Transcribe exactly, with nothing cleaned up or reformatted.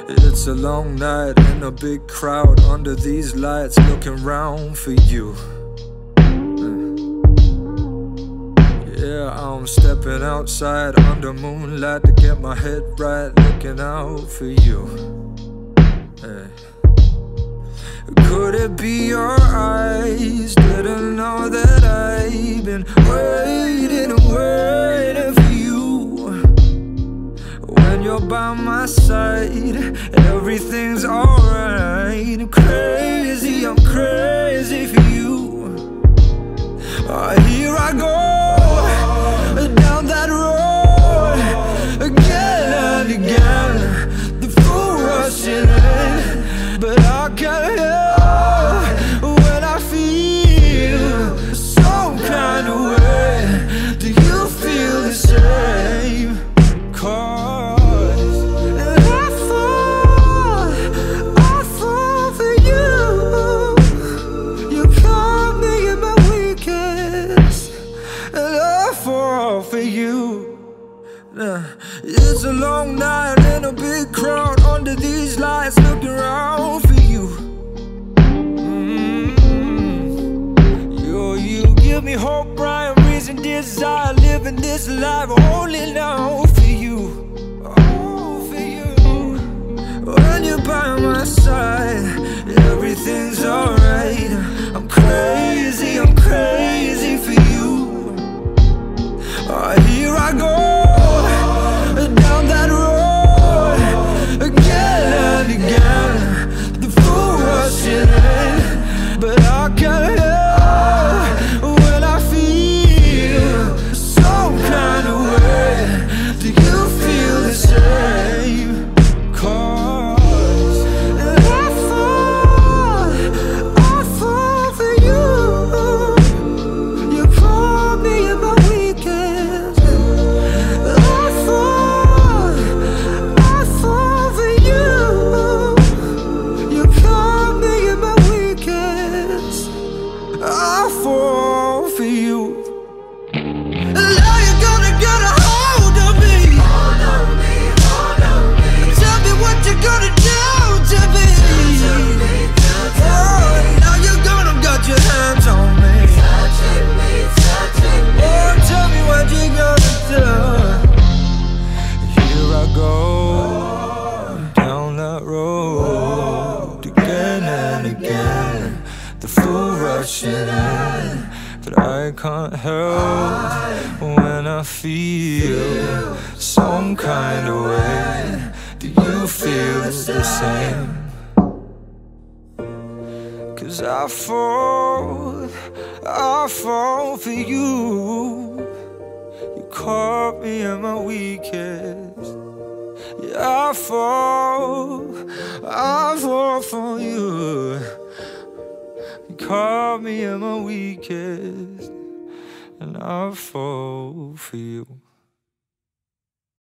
It's a long night in a big crowd under these lights, looking round for you. Yeah, I'm stepping outside under moonlight to get my head right, looking out for you. Hey. Could it be your eyes? Didn't know that I've been waiting and waiting for you. When you're by my side, everything's alright. I'm crazy, I'm crazy for you. uh, Here I go, down that road, again and again. The full rushing in, but I can't help when I feel some kind of way. Do you feel the same? Cause I fall, I fall for you. You caught me in my weakest, and I fall for you. Nah, it's a long night in a big crowd under these lights, looking around for you. Mm-hmm. You, you give me hope, bright reason, desire, living this life only now for you. Oh, for you. When you're by my side, everything's alright. I'm crazy, I'm crazy for you. uh, Here I go, down that road, again and again. The full rushing in, but I can't help when I feel some kind of way. Do you feel the same? Cause I fall, I fall for you. You caught me in my weakest. I fall, I fall for you. You caught me in my weakest. I fall for you. And now you're gonna get a hold of me. Hold on me, hold on me. Tell me what you're gonna do to me. Do to me, do to oh, me. Now you're gonna got your hands on me. Touching me, touching me. Oh, tell me what you're gonna do. Here I go, down that road, again and again. The full rushing in, but I can't help when I feel some kind of way. Do you feel the same? Cause I fall, I fall for you. You caught me in my weakest. Yeah, I fall, I fall for you. You caught me in my weakest, and I fall for you.